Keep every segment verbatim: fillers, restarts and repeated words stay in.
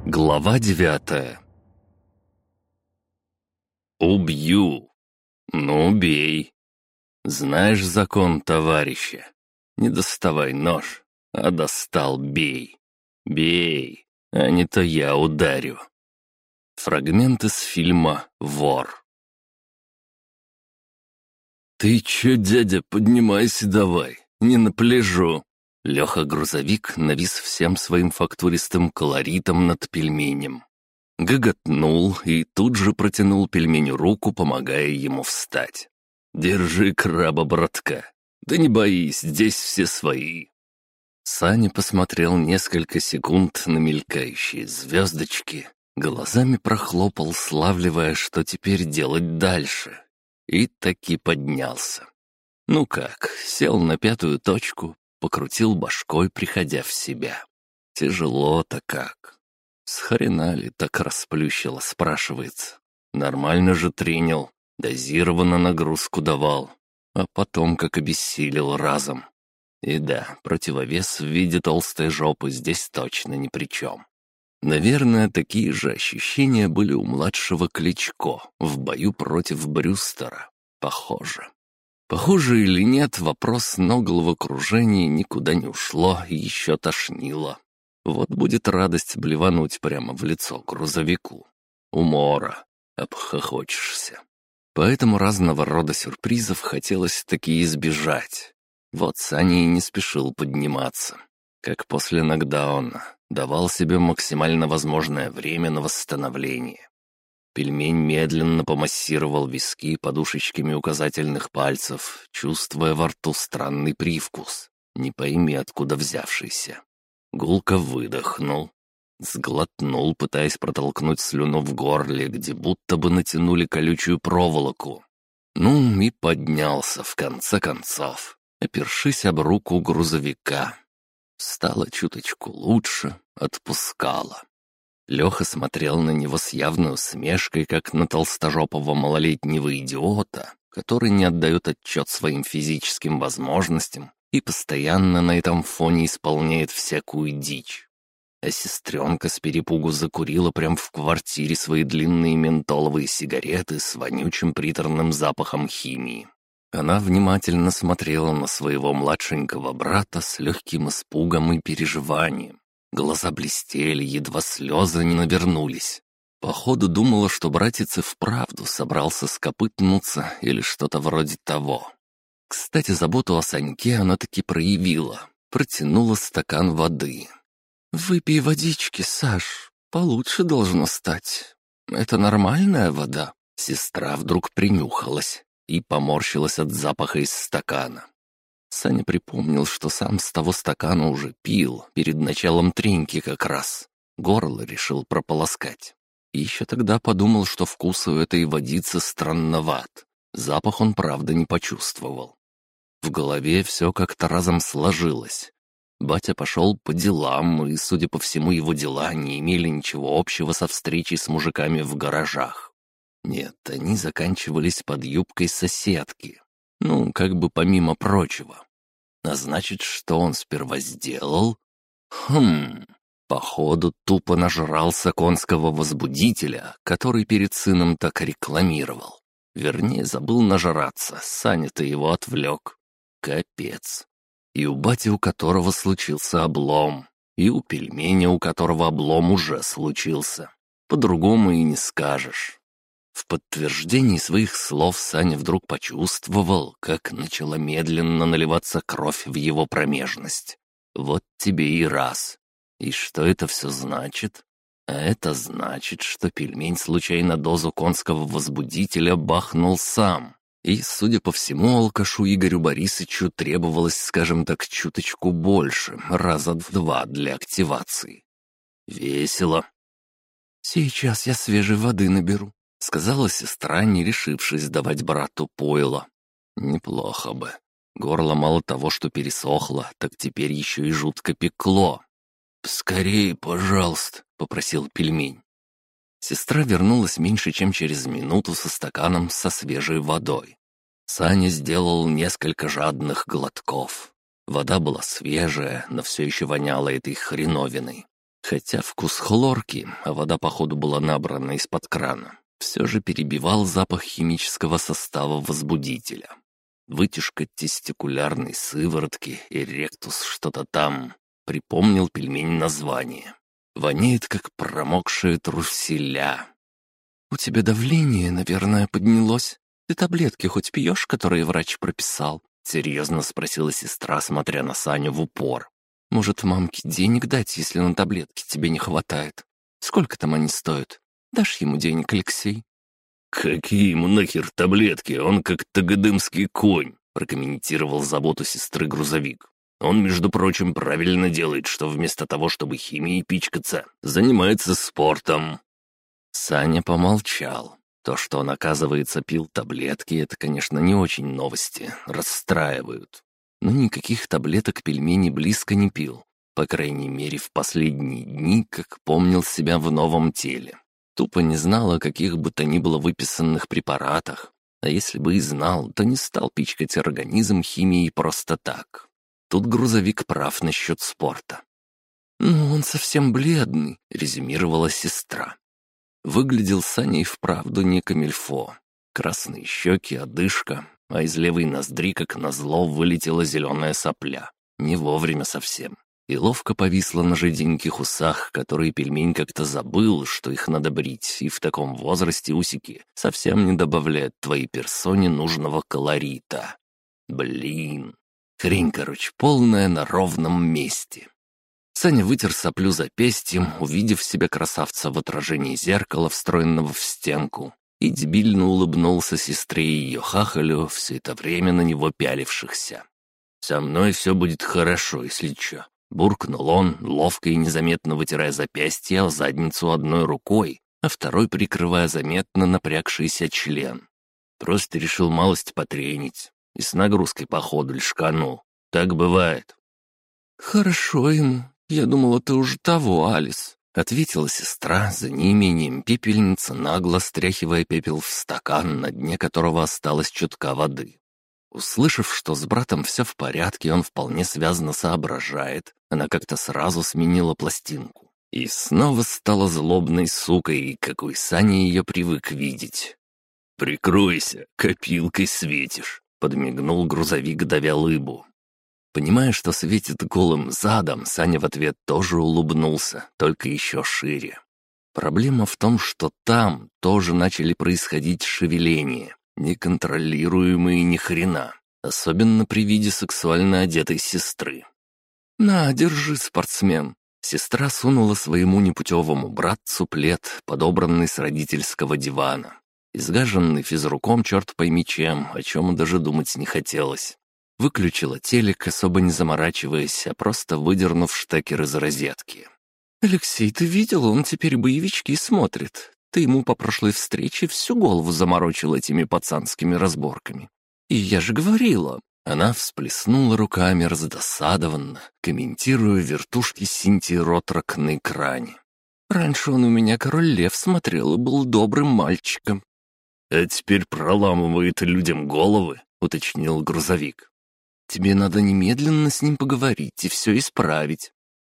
Глава девятая. «Убью!» «Ну, бей!» «Знаешь закон, товарища? Не доставай нож, а достал — бей! Бей, а не то я ударю!» Фрагмент из фильма «Вор». «Ты чё, дядя, поднимайся давай, не на пляжу!» Леха-грузовик навис всем своим фактуристым колоритом над пельменем. Гоготнул и тут же протянул пельменю руку, помогая ему встать. «Держи краба, братка! Да не боись, здесь все свои!» Саня посмотрел несколько секунд на мелькающие звездочки, глазами прохлопал, славливая, что теперь делать дальше, и таки поднялся. Ну как, сел на пятую точку, покрутил башкой, приходя в себя. Тяжело-то как. С хрена ли так расплющило, спрашивается. Нормально же принял, дозированно нагрузку давал, а потом как обессилел разом. И да, противовес в виде толстой жопы здесь точно ни при чем. Наверное, такие же ощущения были у младшего Кличко в бою против Брюстера. Похоже. Похоже или нет, вопрос, но головокружение никуда не ушло и еще тошнило. Вот будет радость блевануть прямо в лицо грузовику. Умора, обхохочешься. Поэтому разного рода сюрпризов хотелось таки избежать. Вот Саня и не спешил подниматься. Как после нокдауна, давал себе максимально возможное время на восстановление. Пельмень медленно помассировал виски подушечками указательных пальцев, чувствуя во рту странный привкус, не пойми откуда взявшийся. Гулко выдохнул, сглотнул, пытаясь протолкнуть слюну в горле, где будто бы натянули колючую проволоку. Ну и поднялся в конце концов, опершись об руку грузовика. Стало чуточку лучше, отпускало. Леха смотрел на него с явной усмешкой, как на толстожопого малолетнего идиота, который не отдает отчет своим физическим возможностям и постоянно на этом фоне исполняет всякую дичь. А сестренка с перепугу закурила прямо в квартире свои длинные ментоловые сигареты с вонючим приторным запахом химии. Она внимательно смотрела на своего младшенького брата с легким испугом и переживанием. Глаза блестели, едва слезы не навернулись. Походу думала, что братец и вправду собрался скопытнуться или что-то вроде того. Кстати, заботу о Саньке она таки проявила. Протянула стакан воды. «Выпей водички, Саш, получше должно стать. Это нормальная вода?» Сестра вдруг принюхалась и поморщилась от запаха из стакана. Саня припомнил, что сам с того стакана уже пил, перед началом треньки как раз. Горло решил прополоскать. И еще тогда подумал, что вкус у этой водицы странноват. Запах он, правда, не почувствовал. В голове все как-то разом сложилось. Батя пошел по делам, и, судя по всему, его дела не имели ничего общего со встречей с мужиками в гаражах. Нет, они заканчивались под юбкой соседки. Ну, как бы помимо прочего. А значит, что он сперва сделал? Хм, походу, тупо нажрался конского возбудителя, который перед сыном так рекламировал. Вернее, забыл нажраться, Саня-то его отвлек. Капец. И у бати, у которого случился облом, и у пельменя, у которого облом уже случился. По-другому и не скажешь. В подтверждении своих слов Саня вдруг почувствовал, как начала медленно наливаться кровь в его промежность. Вот тебе и раз. И что это все значит? А это значит, что пельмень случайно дозу конского возбудителя бахнул сам. И, судя по всему, алкашу Игорю Борисовичу требовалось, скажем так, чуточку больше, раза в два для активации. Весело. «Сейчас я свежей воды наберу», — сказала сестра, не решившись давать брату пойло. Неплохо бы. Горло мало того, что пересохло, так теперь еще и жутко пекло. «Скорее, пожалуйста», — попросил пельмень. Сестра вернулась меньше, чем через минуту со стаканом со свежей водой. Саня сделал несколько жадных глотков. Вода была свежая, но все еще воняла этой хреновиной. Хотя вкус хлорки, а вода, походу, была набрана из-под крана, все же перебивал запах химического состава возбудителя. Вытяжка тестикулярной сыворотки, эректус, что-то там. Припомнил пельмень название. Воняет, как промокшие труселя. «У тебя давление, наверное, поднялось. Ты таблетки хоть пьешь, которые врач прописал?» — серьезно спросила сестра, смотря на Саню в упор. «Может, мамке денег дать, если на таблетки тебе не хватает? Сколько там они стоят? Дашь ему денег, Алексей?» «Какие ему нахер таблетки? Он как тагадымский конь», — прокомментировал заботу сестры грузовик. «Он, между прочим, правильно делает, что вместо того, чтобы химией пичкаться, занимается спортом». Саня помолчал. То, что он, оказывается, пил таблетки, это, конечно, не очень новости, расстраивают. Но никаких таблеток пельмени близко не пил. По крайней мере, в последние дни, как помнил себя в новом теле. Тупо не знал о каких бы то ни было выписанных препаратах. А если бы и знал, то не стал пичкать организм химией просто так. Тут грузовик прав насчет спорта. «Ну, он совсем бледный», — резюмировала сестра. Выглядел Саня и вправду не камильфо. Красные щеки, одышка, а из левой ноздри, как назло, вылетела зеленая сопля. Не вовремя совсем. И ловко повисла на жиденьких усах, которые пельмень как-то забыл, что их надо брить, и в таком возрасте усики совсем не добавляют твоей персоне нужного колорита. Блин. Хрень, короче, полная на ровном месте. Саня вытер соплю запястьем, увидев себя красавца в отражении зеркала, встроенного в стенку, и дебильно улыбнулся сестре и ее хахалю, все это время на него пялившихся. «Со мной все будет хорошо, если чё», — буркнул он, ловко и незаметно вытирая запястье о задницу одной рукой, а второй прикрывая заметно напрягшийся член. «Просто решил малость потренить и с нагрузкой по ходу льшканул. Так бывает». «Хорошо ему. Я думала, ты уже того, Алис», — ответила сестра, за неимением пепельницы, нагло стряхивая пепел в стакан, на дне которого осталась чутка воды. Услышав, что с братом все в порядке, он вполне связно соображает, она как-то сразу сменила пластинку. И снова стала злобной сукой, какой Саня ее привык видеть. «Прикройся, копилкой светишь», — подмигнул грузовик, давя лыбу. Понимая, что светит голым задом, Саня в ответ тоже улыбнулся, только еще шире. Проблема в том, что там тоже начали происходить шевеления, неконтролируемые ни хрена, особенно при виде сексуально одетой сестры. «На, держи, спортсмен!» Сестра сунула своему непутевому братцу плед, подобранный с родительского дивана. Изгаженный физруком черт пойми чем, о чем даже думать не хотелось. Выключила телек, особо не заморачиваясь, а просто выдернув штекер из розетки. «Алексей, ты видел, он теперь боевички смотрит. Ты ему по прошлой встрече всю голову заморочил этими пацанскими разборками. И я же говорила». Она всплеснула руками раздосадованно, комментируя вертушки Синтии Ротрак на экране. «Раньше он у меня король лев смотрел и был добрым мальчиком». «А теперь проламывает людям головы», — уточнил грузовик. «Тебе надо немедленно с ним поговорить и все исправить».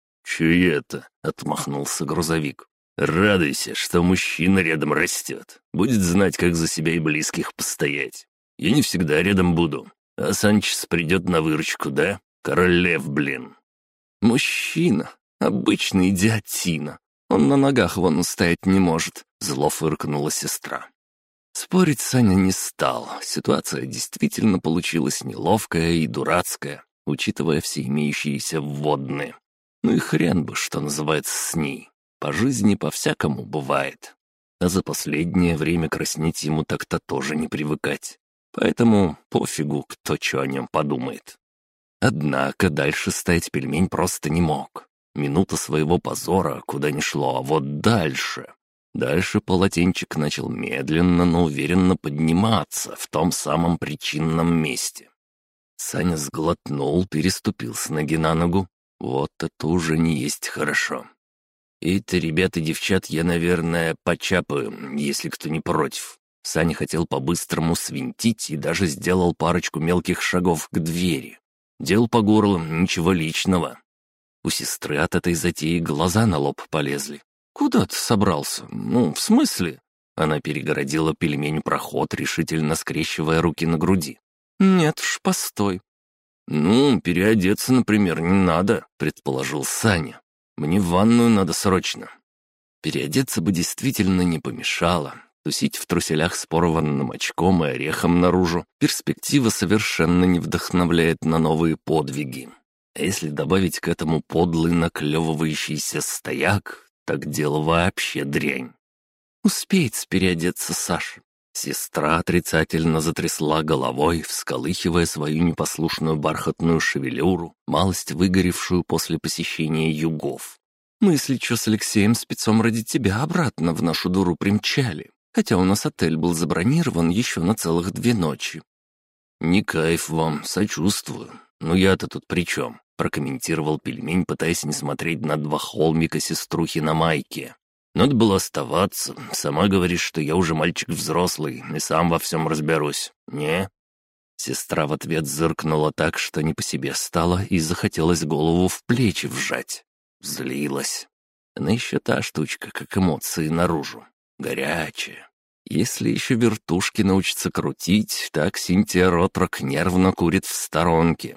«Че это?» — отмахнулся грузовик. «Радуйся, что мужчина рядом растет. Будет знать, как за себя и близких постоять. Я не всегда рядом буду. А Санчес придет на выручку, да? Король лев, блин». «Мужчина. Обычный идиотина. Он на ногах вон устоять не может», — зло фыркнула сестра. Спорить Саня не стал. Ситуация действительно получилась неловкая и дурацкая, учитывая все имеющиеся вводные. Ну и хрен бы, что называется, с ней. По жизни по-всякому бывает. А за последнее время краснеть ему так-то тоже не привыкать. Поэтому пофигу, кто что о нем подумает. Однако дальше стоять пельмень просто не мог. Минута своего позора куда ни шло, а вот дальше... Дальше полотенчик начал медленно, но уверенно подниматься в том самом причинном месте. Саня сглотнул, переступил с ноги на ногу. Вот это уже не есть хорошо. «Это, ребята, девчат, я, наверное, почапаю, если кто не против». Саня хотел по-быстрому свинтить и даже сделал парочку мелких шагов к двери. Дел по горло, ничего личного. У сестры от этой затеи глаза на лоб полезли. «Куда ты собрался? Ну, в смысле?» Она перегородила пельмень проход, решительно скрещивая руки на груди. «Нет уж, постой». «Ну, переодеться, например, не надо», — предположил Саня. «Мне в ванную надо срочно». Переодеться бы действительно не помешало. Тусить в труселях с порванным очком и орехом наружу перспектива совершенно не вдохновляет на новые подвиги. А если добавить к этому подлый наклевывающийся стояк, так дело вообще дрянь. Успеет переодеться Саша. Сестра отрицательно затрясла головой, всколыхивая свою непослушную бархатную шевелюру, малость выгоревшую после посещения югов. «Мы, если что, с Алексеем спецом ради тебя обратно в нашу дуру примчали, хотя у нас отель был забронирован еще на целых две ночи». «Не кайф вам, сочувствую. Ну я-то тут при чем?» — прокомментировал пельмень, пытаясь не смотреть на два холмика сеструхи на майке. «Надо было оставаться. Сама говоришь, что я уже мальчик взрослый и сам во всем разберусь. Не?» Сестра в ответ зыркнула так, что не по себе стало, и захотелось голову в плечи вжать. Злилась. Она еще та штучка, как эмоции наружу. Горячая. Если еще вертушки научится крутить, так Синтия Ротрок нервно курит в сторонке.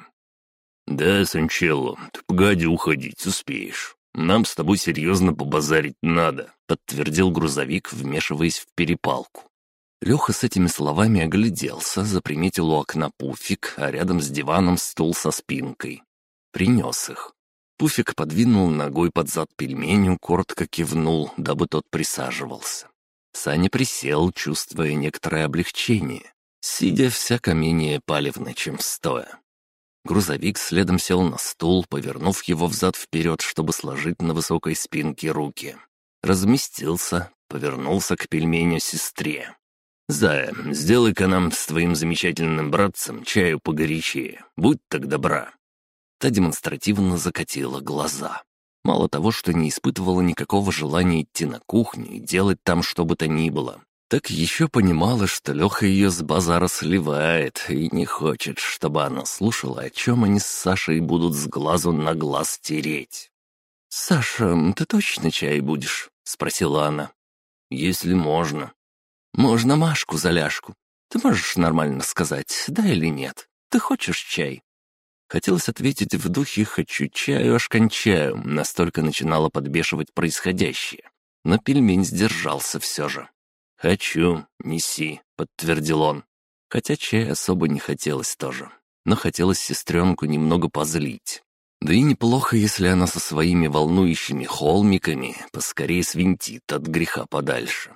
«Да, Санчелло, ты погоди уходить, успеешь. Нам с тобой серьезно побазарить надо», — подтвердил грузовик, вмешиваясь в перепалку. Леха с этими словами огляделся, заприметил у окна пуфик, а рядом с диваном стул со спинкой. Принес их. Пуфик подвинул ногой под зад пельменю, коротко кивнул, дабы тот присаживался. Саня присел, чувствуя некоторое облегчение. Сидя всяко менее палевно, чем стоя. Грузовик следом сел на стул, повернув его взад-вперед, чтобы сложить на высокой спинке руки. Разместился, повернулся к пельменю сестре. «Зая, сделай-ка нам с твоим замечательным братцем чаю погорячее. Будь так добра». Та демонстративно закатила глаза. Мало того, что не испытывала никакого желания идти на кухню и делать там что бы то ни было, так еще понимала, что Леха ее с базара сливает и не хочет, чтобы она слушала, о чем они с Сашей будут с глазу на глаз тереть. «Саша, ты точно чай будешь?» — спросила она. «Если можно». «Можно Машку за ляжку. Ты можешь нормально сказать, да или нет? Ты хочешь чай?» Хотелось ответить в духе «хочу чаю, аж кончаю», настолько начинало подбешивать происходящее. Но пельмень сдержался все же. «Хочу, неси», — подтвердил он. Хотя чай особо не хотелось тоже. Но хотелось сестренку немного позлить. Да и неплохо, если она со своими волнующими холмиками поскорее свинтит от греха подальше.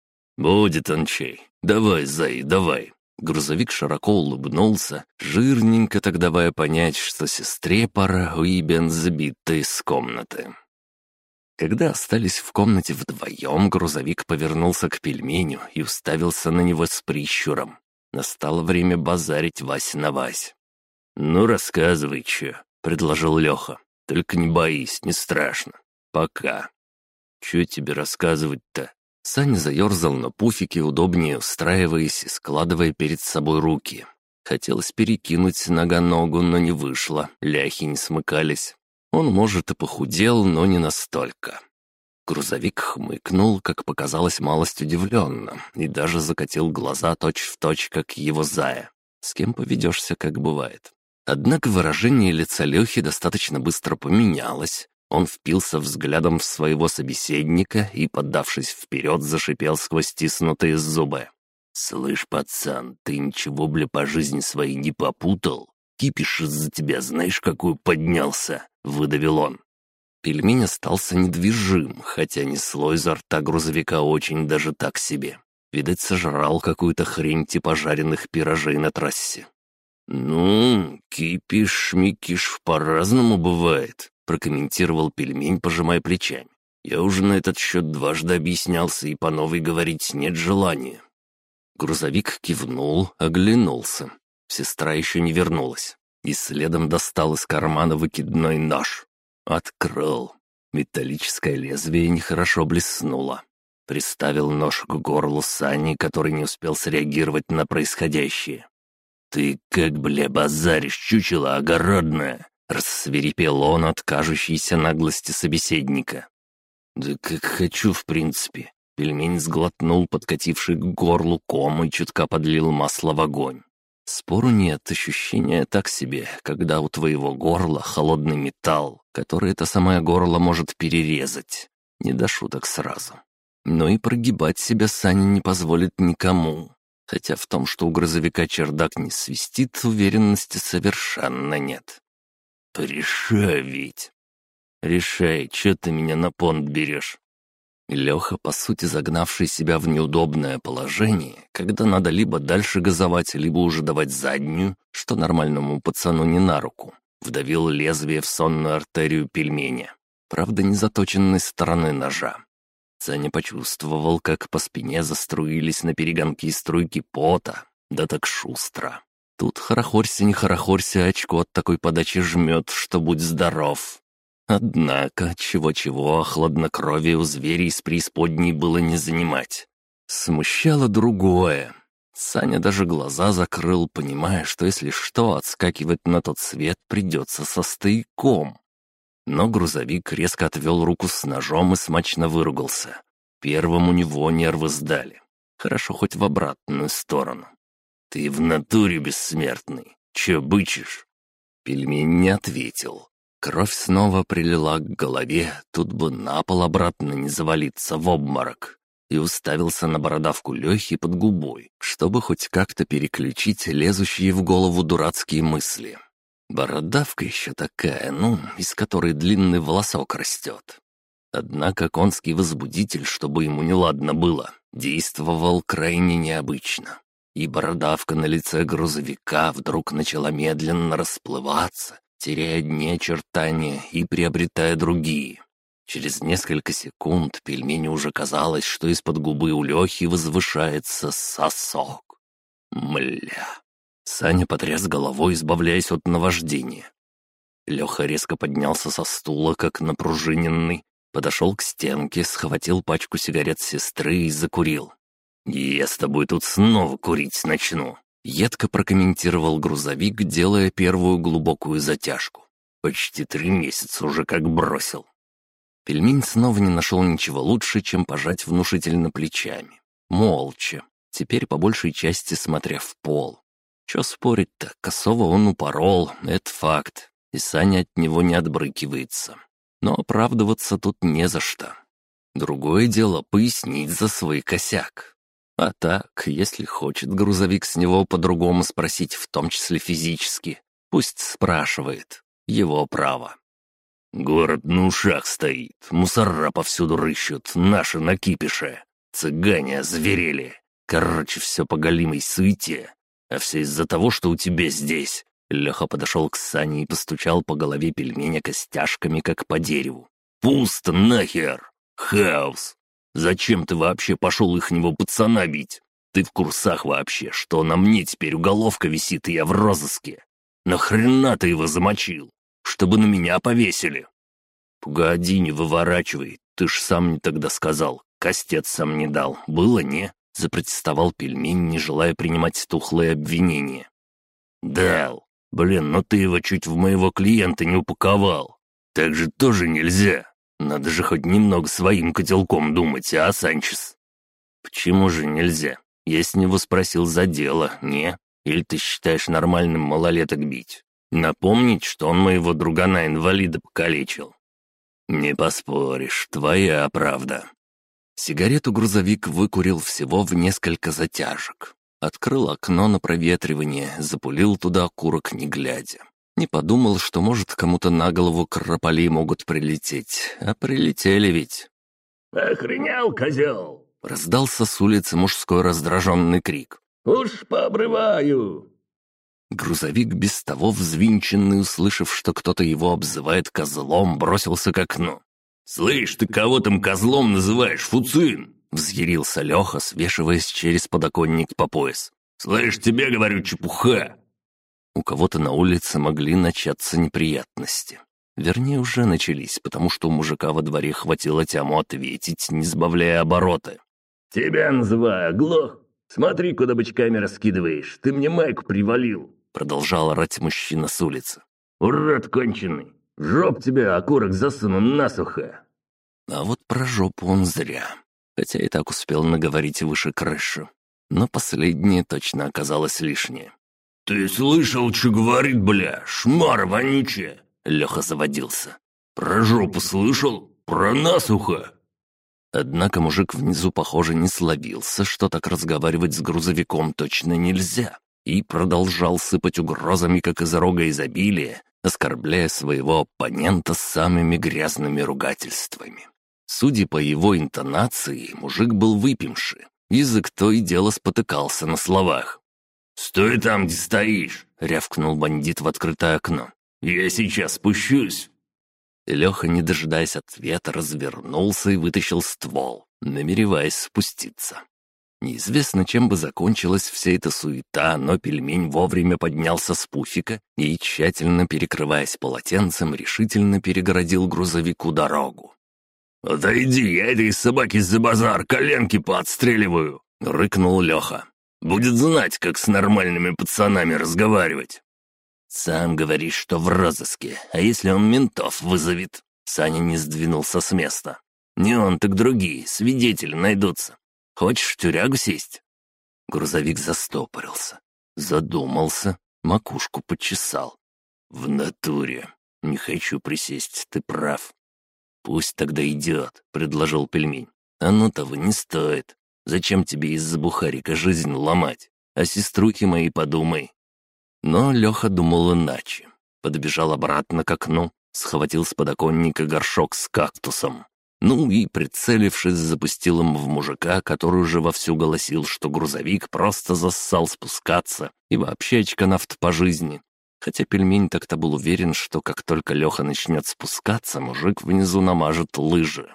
«Будет он чай. Давай, зай, давай». Грузовик широко улыбнулся, жирненько так давая понять, что сестре пора уебен забита из комнаты. Когда остались в комнате вдвоем, грузовик повернулся к пельменю и уставился на него с прищуром. Настало время базарить Вась на Вась. «Ну, рассказывай, че», — предложил Леха. «Только не боись, не страшно. Пока». «Че тебе рассказывать-то?» Саня заерзал на пуфике, удобнее устраиваясь и складывая перед собой руки. Хотелось перекинуть нога ногу, но не вышло, ляхи не смыкались. Он, может, и похудел, но не настолько. Грузовик хмыкнул, как показалось, малость удивленно, и даже закатил глаза точь-в-точь, как его зая. С кем поведешься, как бывает. Однако выражение лица Лехи достаточно быстро поменялось. Он впился взглядом в своего собеседника и, поддавшись вперед, зашипел сквозь стиснутые зубы. «Слышь, пацан, ты ничего, бля, по жизни своей не попутал? Кипиш из-за тебя знаешь, какой поднялся?» — выдавил он. Пельмень остался недвижим, хотя несло изо рта грузовика очень даже так себе. Видать, сожрал какую-то хрень типа жареных пирожей на трассе. «Ну, кипиш-микиш по-разному бывает», — прокомментировал пельмень, пожимая плечами. «Я уже на этот счет дважды объяснялся, и по новой говорить нет желания». Грузовик кивнул, оглянулся. Сестра еще не вернулась. И следом достал из кармана выкидной нож. Открыл. Металлическое лезвие нехорошо блеснуло. Приставил нож к горлу Сани, который не успел среагировать на происходящее. «Ты как, бля, базаришь, чучело огородное?» — рассвирепел он от кажущейся наглости собеседника. «Да как хочу, в принципе». Пельмень сглотнул подкативший к горлу ком и чутка подлил масло в огонь. Спору нет, ощущение так себе, когда у твоего горла холодный металл, который это самое горло может перерезать. Не до шуток сразу. Но и прогибать себя Саня не позволит никому. Хотя в том, что у грузовика чердак не свистит, уверенности совершенно нет. «Порешай ведь!» «Решай, чё ты меня на понт берешь?» Леха, по сути загнавший себя в неудобное положение, когда надо либо дальше газовать, либо уже давать заднюю, что нормальному пацану не на руку, вдавил лезвие в сонную артерию пельменя, правда не заточенной стороны ножа. Саня почувствовал, как по спине заструились на перегонки струйки пота, да так шустро. Тут хорохорься не хорохорься, очко от такой подачи жмет, что будь здоров. Однако, чего-чего, хладнокровие у зверей из преисподней было не занимать. Смущало другое. Саня даже глаза закрыл, понимая, что если что, отскакивать на тот свет придется со стояком. Но грузовик резко отвел руку с ножом и смачно выругался. Первым у него нервы сдали. Хорошо хоть в обратную сторону. «Ты в натуре бессмертный. Че бычишь?» Пельмень не ответил. Кровь снова прилила к голове, тут бы на пол обратно не завалиться в обморок. И уставился на бородавку Лехи под губой, чтобы хоть как-то переключить лезущие в голову дурацкие мысли. Бородавка еще такая, ну, из которой длинный волосок растет. Однако конский возбудитель, чтобы ему неладно было, действовал крайне необычно. И бородавка на лице грузовика вдруг начала медленно расплываться, теряя одни очертания и приобретая другие. Через несколько секунд пельменю уже казалось, что из-под губы у Лехи возвышается сосок. Мля. Саня потряс головой, избавляясь от наваждения. Леха резко поднялся со стула, как напружиненный, подошел к стенке, схватил пачку сигарет сестры и закурил. «Я с тобой тут снова курить начну», — едко прокомментировал грузовик, делая первую глубокую затяжку. «Почти три месяца уже как бросил». Пельмень снова не нашел ничего лучше, чем пожать внушительно плечами. Молча, теперь по большей части смотря в пол. Че спорить-то, косого он упорол, это факт, и Саня от него не отбрыкивается. Но оправдываться тут не за что. Другое дело пояснить за свой косяк. А так, если хочет грузовик с него по-другому спросить, в том числе физически, пусть спрашивает. Его право. «Город на ушах стоит, мусора повсюду рыщут, наши накипиши. Цыгане озверели. Короче, все по голимой суете. А все из-за того, что у тебя здесь». Леха подошел к Сане и постучал по голове пельменя костяшками, как по дереву. «Пусто нахер! Хаос! Зачем ты вообще пошел ихнего пацана бить? Ты в курсах вообще, что на мне теперь уголовка висит, и я в розыске? Нахрена ты его замочил? Чтобы на меня повесили?» «Погоди, не выворачивай, ты ж сам мне тогда сказал, костец сам не дал, было, не?» Запротестовал пельмень, не желая принимать тухлые обвинения. «Дал. Блин, но ты его чуть в моего клиента не упаковал. Так же тоже нельзя. Надо же хоть немного своим котелком думать, а, Санчес?» «Почему же нельзя? Я с него спросил за дело, не? Или ты считаешь нормальным малолеток бить? Напомнить, что он моего другана-инвалида покалечил?» «Не поспоришь, твоя правда». Сигарету грузовик выкурил всего в несколько затяжек. Открыл окно на проветривание, запулил туда окурок не глядя. Не подумал, что, может, кому-то на голову крополи могут прилететь. А прилетели ведь. «Охренел, козел!» — раздался с улицы мужской раздраженный крик. «Уж пообрываю!» Грузовик, без того взвинченный, услышав, что кто-то его обзывает козлом, бросился к окну. «Слышь, ты кого там козлом называешь, Фуцин?» — взъярился Леха, свешиваясь через подоконник по пояс. «Слышь, тебе говорю, чепуха!» У кого-то на улице могли начаться неприятности. Вернее, уже начались, потому что у мужика во дворе хватило тяму ответить, не сбавляя обороты. «Тебя называю, оглох! Смотри, куда бычками раскидываешь, ты мне майку привалил!» Продолжал орать мужчина с улицы. Урод конченый! Жоп тебя окурок засуну насухо!» А вот про жопу он зря. Хотя и так успел наговорить выше крыши. Но последнее точно оказалось лишнее. «Ты слышал, что говорит, бля, шмара вонючая?» Леха заводился. «Про жопу слышал? Про насухо!» Однако мужик внизу, похоже, не словился, что так разговаривать с грузовиком точно нельзя, и продолжал сыпать угрозами, как из рога изобилия, оскорбляя своего оппонента самыми грязными ругательствами. Судя по его интонации, мужик был выпивший, язык то и дело спотыкался на словах. «Стой там, где стоишь!» — рявкнул бандит в открытое окно. «Я сейчас спущусь!» Леха, не дожидаясь ответа, развернулся и вытащил ствол, намереваясь спуститься. Неизвестно, чем бы закончилась вся эта суета, но пельмень вовремя поднялся с пуфика и, тщательно перекрываясь полотенцем, решительно перегородил грузовику дорогу. «Отойди, я этой собаке за базар коленки поотстреливаю!» — рыкнул Леха. «Будет знать, как с нормальными пацанами разговаривать!» «Сам говоришь, что в розыске, а если он ментов вызовет?» Саня не сдвинулся с места. «Не он, так другие, свидетели найдутся. Хочешь в тюрягу сесть?» Грузовик застопорился, задумался, макушку почесал. «В натуре. Не хочу присесть, ты прав». «Пусть тогда идет», — предложил пельмень. «Оно того не стоит. Зачем тебе из-за бухарика жизнь ломать? О сеструхе моей подумай». Но Леха думал иначе. Подбежал обратно к окну, схватил с подоконника горшок с кактусом. Ну и, прицелившись, запустил им в мужика, который уже вовсю голосил, что грузовик просто зассал спускаться и вообще очканавт по жизни. Хотя пельмень так-то был уверен, что как только Леха начнет спускаться, мужик внизу намажет лыжи.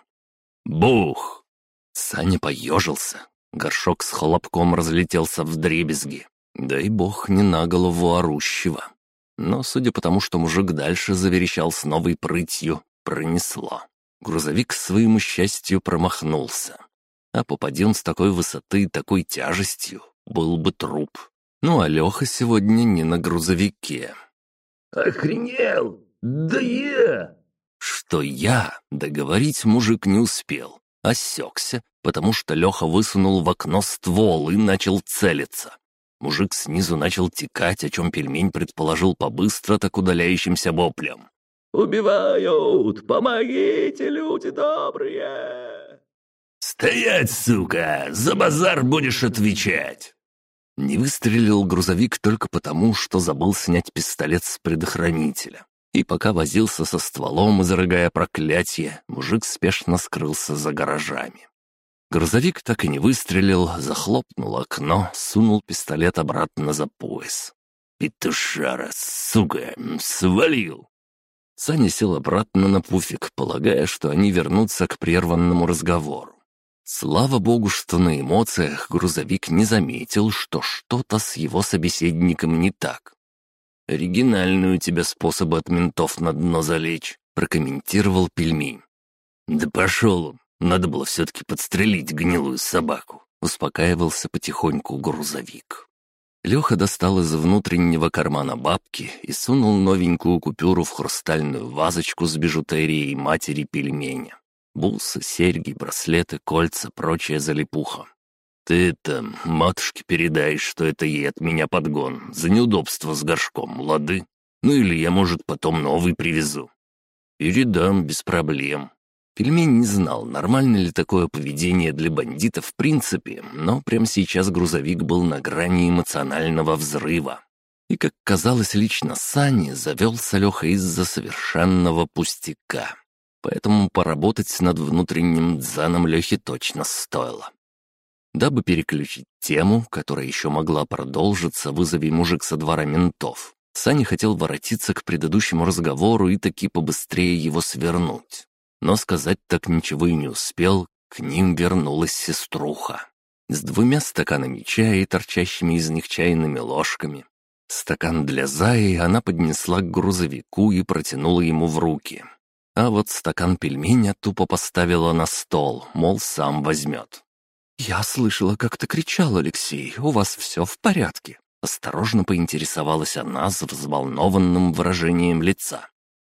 Бух! Саня поежился. Горшок с хлопком разлетелся вдребезги. Дай бог не на голову орущего. Но, судя по тому, что мужик дальше заверещал с новой прытью, пронесло. Грузовик, к своему счастью, промахнулся. А попади он с такой высоты и такой тяжестью, был бы труп. Ну а Леха сегодня не на грузовике. «Охренел! Да я!» Что я? Договорить мужик не успел. Осекся, потому что Леха высунул в окно ствол и начал целиться. Мужик снизу начал текать, о чем пельмень предположил по быстро так удаляющимся воплям. «Убивают! Помогите, люди добрые!» «Стоять, сука! За базар будешь отвечать!» Не выстрелил грузовик только потому, что забыл снять пистолет с предохранителя. И пока возился со стволом, изрыгая проклятие, мужик спешно скрылся за гаражами. Грузовик так и не выстрелил, захлопнул окно, сунул пистолет обратно за пояс. «Петушара, сука, свалил!» Саня сел обратно на пуфик, полагая, что они вернутся к прерванному разговору. Слава богу, что на эмоциях грузовик не заметил, что что-то с его собеседником не так. «Оригинальные у тебя способы от ментов на дно залечь», — прокомментировал пельмень. «Да пошел он! Надо было все-таки подстрелить гнилую собаку», — успокаивался потихоньку грузовик. Леха достал из внутреннего кармана бабки и сунул новенькую купюру в хрустальную вазочку с бижутерией матери пельменя. Бусы, серьги, браслеты, кольца, прочая залипуха. «Ты там матушке передай, что это ей от меня подгон за неудобство с горшком, лады? Ну или я, может, потом новый привезу». «Передам, без проблем». Пельмень не знал, нормально ли такое поведение для бандита в принципе, но прямо сейчас грузовик был на грани эмоционального взрыва. И, как казалось лично Сане, завелся Леха из-за совершенного пустяка. Поэтому поработать над внутренним дзаном Лехе точно стоило. Дабы переключить тему, которая еще могла продолжиться, вызови мужик со двора ментов, Саня хотел воротиться к предыдущему разговору и таки побыстрее его свернуть. Но сказать так ничего и не успел, к ним вернулась сеструха. С двумя стаканами чая и торчащими из них чайными ложками. Стакан для Заи она поднесла к грузовику и протянула ему в руки. А вот стакан пельменя тупо поставила на стол, мол, сам возьмет. «Я слышала, как ты кричал, Алексей, у вас все в порядке?» Осторожно поинтересовалась она с взволнованным выражением лица.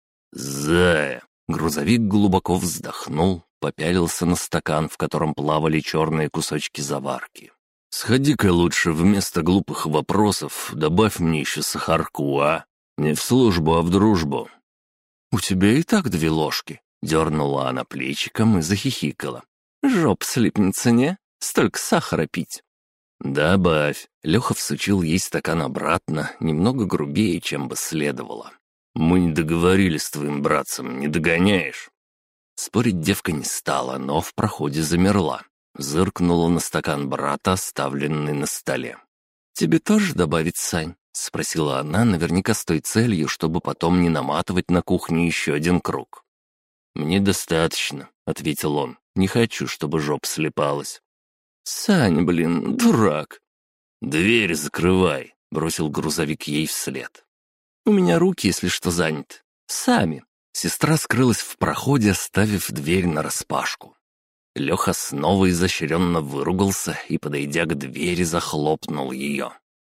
«Зая!» Грузовик глубоко вздохнул, попялился на стакан, в котором плавали черные кусочки заварки. «Сходи-ка лучше вместо глупых вопросов добавь мне еще сахарку, а? Не в службу, а в дружбу». «У тебя и так две ложки», — дернула она плечиком и захихикала. «Жоп слипнется, не? Столько сахара пить». «Добавь». Леха всучил ей стакан обратно, немного грубее, чем бы следовало. «Мы не договорились с твоим братцем, не догоняешь?» Спорить девка не стала, но в проходе замерла. Зыркнула на стакан брата, оставленный на столе. «Тебе тоже добавить, Сань?» — спросила она, наверняка с той целью, чтобы потом не наматывать на кухне еще один круг. «Мне достаточно», — ответил он. «Не хочу, чтобы жопа слипалась». «Сань, блин, дурак!» «Дверь закрывай», — бросил грузовик ей вслед. «У меня руки, если что, заняты. Сами». Сестра скрылась в проходе, оставив дверь нараспашку. Леха снова изощренно выругался и, подойдя к двери, захлопнул ее.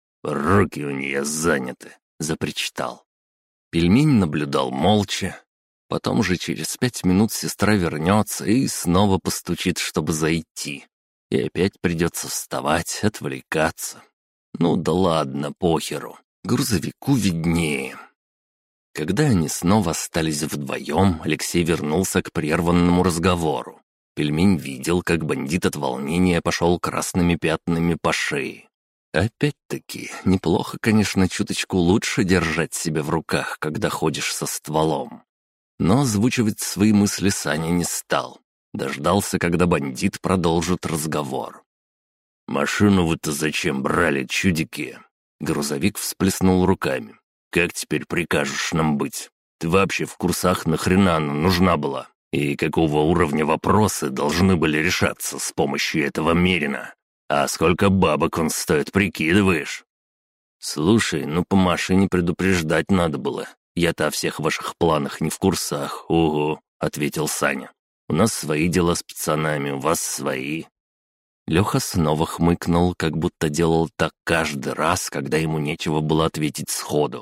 «Руки у нее заняты», — запричитал. Пельмень наблюдал молча. Потом же через пять минут сестра вернется и снова постучит, чтобы зайти. И опять придется вставать, отвлекаться. Ну да ладно, похеру. Грузовику виднее. Когда они снова остались вдвоем, Алексей вернулся к прерванному разговору. Пельмень видел, как бандит от волнения пошел красными пятнами по шее. Опять-таки, неплохо, конечно, чуточку лучше держать себя в руках, когда ходишь со стволом. Но озвучивать свои мысли Саня не стал. Дождался, когда бандит продолжит разговор. «Машину вы-то зачем брали, чудики?» Грузовик всплеснул руками. «Как теперь прикажешь нам быть? Ты вообще в курсах нахрена она нужна была? И какого уровня вопросы должны были решаться с помощью этого Мерина? А сколько бабок он стоит, прикидываешь?» «Слушай, ну по машине предупреждать надо было. Я-то о всех ваших планах не в курсах, угу», — ответил Саня. «У нас свои дела с пацанами, у вас свои». Леха снова хмыкнул, как будто делал так каждый раз, когда ему нечего было ответить сходу.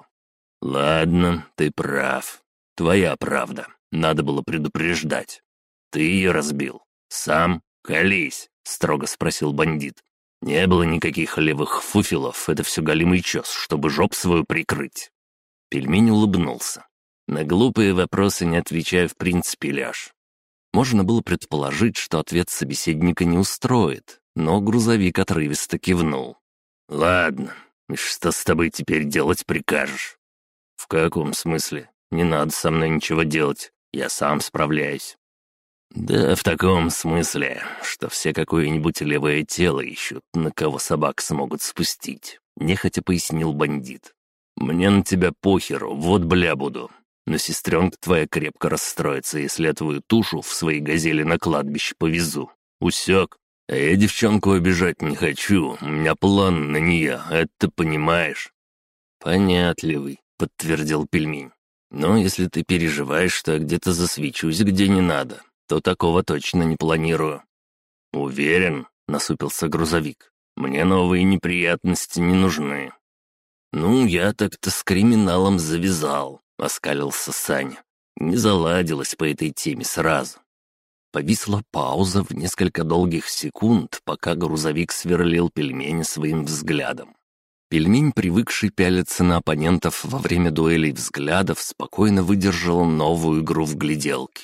«Ладно, ты прав. Твоя правда. Надо было предупреждать. Ты ее разбил. Сам? Колись!» — строго спросил бандит. «Не было никаких левых фуфелов, это все голимый чес, чтобы жоп свою прикрыть». Пельмень улыбнулся. «На глупые вопросы не отвечаю в принципе, Ляш». Можно было предположить, что ответ собеседника не устроит, но грузовик отрывисто кивнул. «Ладно, и что с тобой теперь делать прикажешь?» «В каком смысле? Не надо со мной ничего делать, я сам справляюсь». «Да в таком смысле, что все какое-нибудь левое тело ищут, на кого собак смогут спустить», — нехотя пояснил бандит. «Мне на тебя похеру, вот бля буду. Но сестренка твоя крепко расстроится, если я твою тушу в своей газели на кладбище повезу. Усек? А я девчонку обижать не хочу, у меня план на нее, это ты понимаешь». «Понятливый», — подтвердил Пельмень. «Но если ты переживаешь, что я где-то засвечусь, где не надо, то такого точно не планирую». «Уверен?» — насупился грузовик. «Мне новые неприятности не нужны». «Ну, я так-то с криминалом завязал», — оскалился Саня. Не заладилось по этой теме сразу. Повисла пауза в несколько долгих секунд, пока грузовик сверлил Пельмень своим взглядом. Пельмень, привыкший пялиться на оппонентов во время дуэлей взглядов, спокойно выдержал новую игру в гляделки.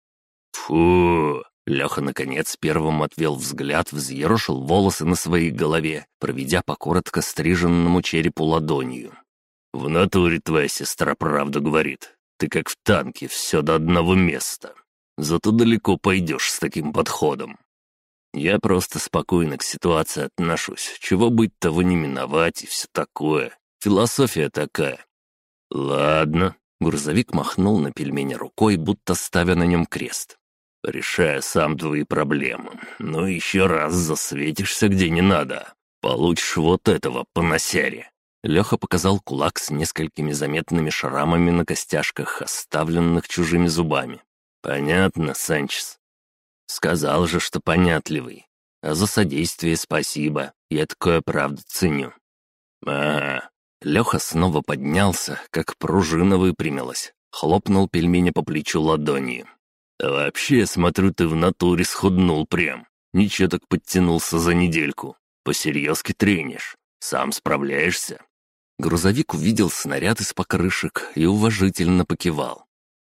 «Фу!» — Леха, наконец, первым отвел взгляд, взъерошил волосы на своей голове, проведя по коротко стриженному черепу ладонью. «В натуре твоя сестра правду говорит. Ты как в танке, все до одного места. Зато далеко пойдешь с таким подходом». «Я просто спокойно к ситуации отношусь. Чего быть, того не миновать и все такое. Философия такая». «Ладно». Грузовик махнул на Пельменя рукой, будто ставя на нем крест. «Решаю сам твои проблемы. Но еще раз засветишься где не надо. Получишь вот этого по носяре». Леха показал кулак с несколькими заметными шрамами на костяшках, оставленных чужими зубами. «Понятно, Санчес?» «Сказал же, что понятливый. А за содействие спасибо. Я такое правда ценю». «Ага». Леха снова поднялся, как пружина выпрямилась. Хлопнул пельменя по плечу ладонью. «А вообще, смотрю, ты в натуре схуднул прям. Ничего так подтянулся за недельку. Посерьезки тренишь. Сам справляешься?» Грузовик увидел снаряд из покрышек и уважительно покивал.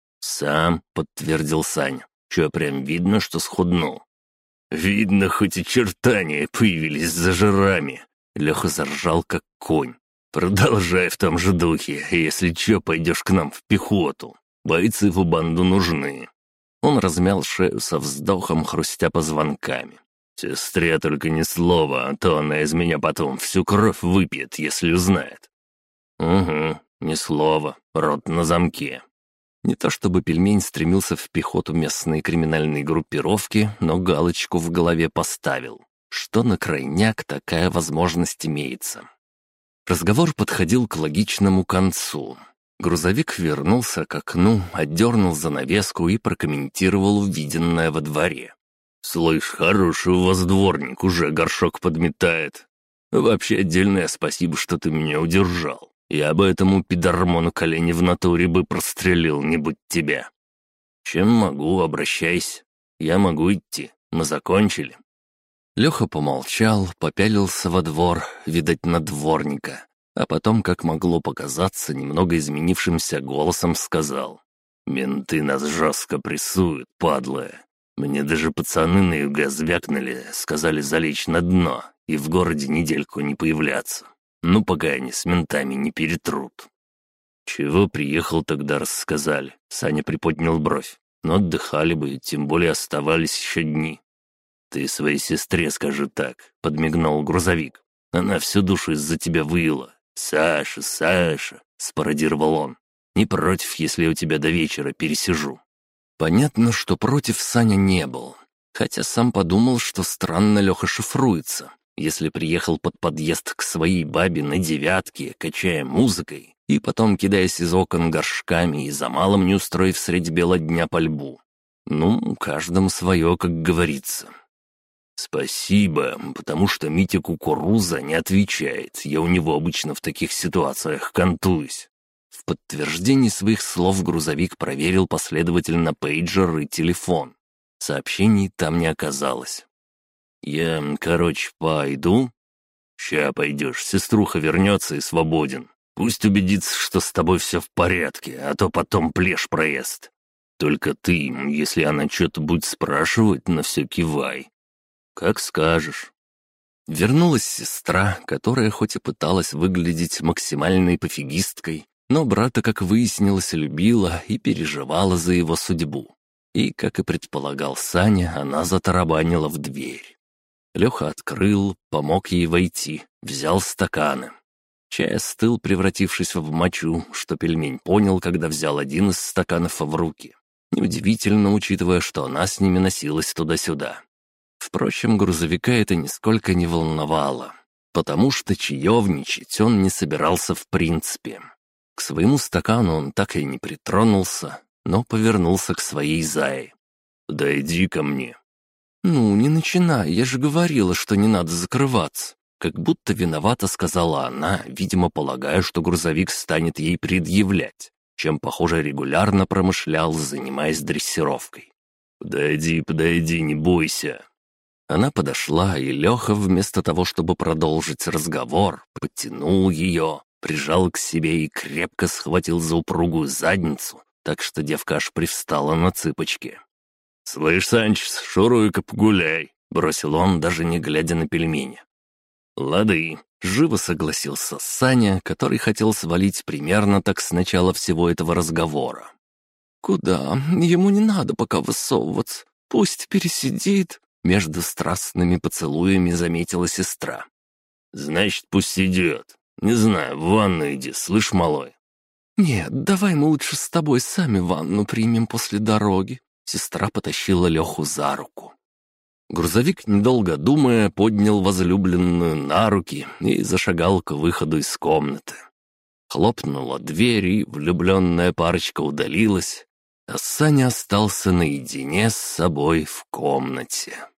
«Сам», — подтвердил Саня. «Чё, прям видно, что схуднул?» «Видно, хоть и чертания появились за жирами». Леха заржал, как конь. «Продолжай в том же духе, если чё, пойдешь к нам в пехоту. Бойцы в банду нужны». Он размял шею со вздохом, хрустя позвонками. «Сестре только ни слова, а то она из меня потом всю кровь выпьет, если узнает». «Угу, ни слова, рот на замке». Не то чтобы пельмень стремился в пехоту местной криминальной группировки, но галочку в голове поставил, что на крайняк такая возможность имеется. Разговор подходил к логичному концу. Грузовик вернулся к окну, отдернул занавеску и прокомментировал увиденное во дворе. «Слышь, хороший у вас дворник, уже горшок подметает. Вообще отдельное спасибо, что ты меня удержал. Я бы этому пидормону колени в натуре бы прострелил, не будь тебя». «Чем могу, обращайся. Я могу идти. Мы закончили». Леха помолчал, попялился во двор, видать, на дворника, а потом, как могло показаться, немного изменившимся голосом сказал: «Менты нас жестко прессуют, падлые. Мне даже пацаны на юга звякнули, сказали залечь на дно и в городе недельку не появляться. Ну, пока они с ментами не перетрут». «Чего приехал тогда, рассказали?» Саня приподнял бровь. «Но отдыхали бы, тем более оставались еще дни». «Ты своей сестре скажи так», — подмигнул грузовик. «Она всю душу из-за тебя выила. Саша, Саша», — спародировал он. «Не против, если я у тебя до вечера пересижу». Понятно, что против Саня не был. Хотя сам подумал, что странно Леха шифруется. Если приехал под подъезд к своей бабе на девятке, качая музыкой, и потом кидаясь из окон горшками и за малым не устроив средь бела дня пальбу. Ну, каждому свое, как говорится. «Спасибо, потому что Митя Кукуруза не отвечает. Я у него обычно в таких ситуациях кантуюсь». В подтверждении своих слов грузовик проверил последовательно пейджер и телефон. Сообщений там не оказалось. «Я, короче, пойду?» «Ща пойдешь, сеструха вернется и свободен. Пусть убедится, что с тобой все в порядке, а то потом плешь проезд. Только ты, если она что-то будет спрашивать, на все кивай». «Как скажешь». Вернулась сестра, которая хоть и пыталась выглядеть максимальной пофигисткой, но брата, как выяснилось, любила и переживала за его судьбу. И, как и предполагал Саня, она затарабанила в дверь. Леха открыл, помог ей войти, взял стаканы. Чай остыл, превратившись в мочу, что пельмень понял, когда взял один из стаканов в руки. Неудивительно, учитывая, что она с ними носилась туда-сюда. Впрочем, грузовика это нисколько не волновало, потому что чаевничать он не собирался в принципе. К своему стакану он так и не притронулся, но повернулся к своей зае. «Дойди ко мне». «Ну, не начинай, я же говорила, что не надо закрываться». Как будто виновата сказала она, видимо, полагая, что грузовик станет ей предъявлять, чем, похоже, регулярно промышлял, занимаясь дрессировкой. «Подойди, подойди, не бойся». Она подошла, и Леха, вместо того, чтобы продолжить разговор, подтянул ее, прижал к себе и крепко схватил за упругую задницу, так что девка аж привстала на цыпочки. «Слышь, Санчес, шуруй-ка погуляй», — бросил он, даже не глядя на пельмени. «Лады», — живо согласился Саня, который хотел свалить примерно так с начала всего этого разговора. «Куда? Ему не надо пока высовываться. Пусть пересидит», — между страстными поцелуями заметила сестра. «Значит, пусть идет. Не знаю, в ванну иди, слышь, малой». «Нет, давай мы лучше с тобой сами ванну примем после дороги». Сестра потащила Леху за руку. Грузовик, недолго думая, поднял возлюбленную на руки и зашагал к выходу из комнаты. Хлопнула дверь, и влюбленная парочка удалилась, а Саня остался наедине с собой в комнате.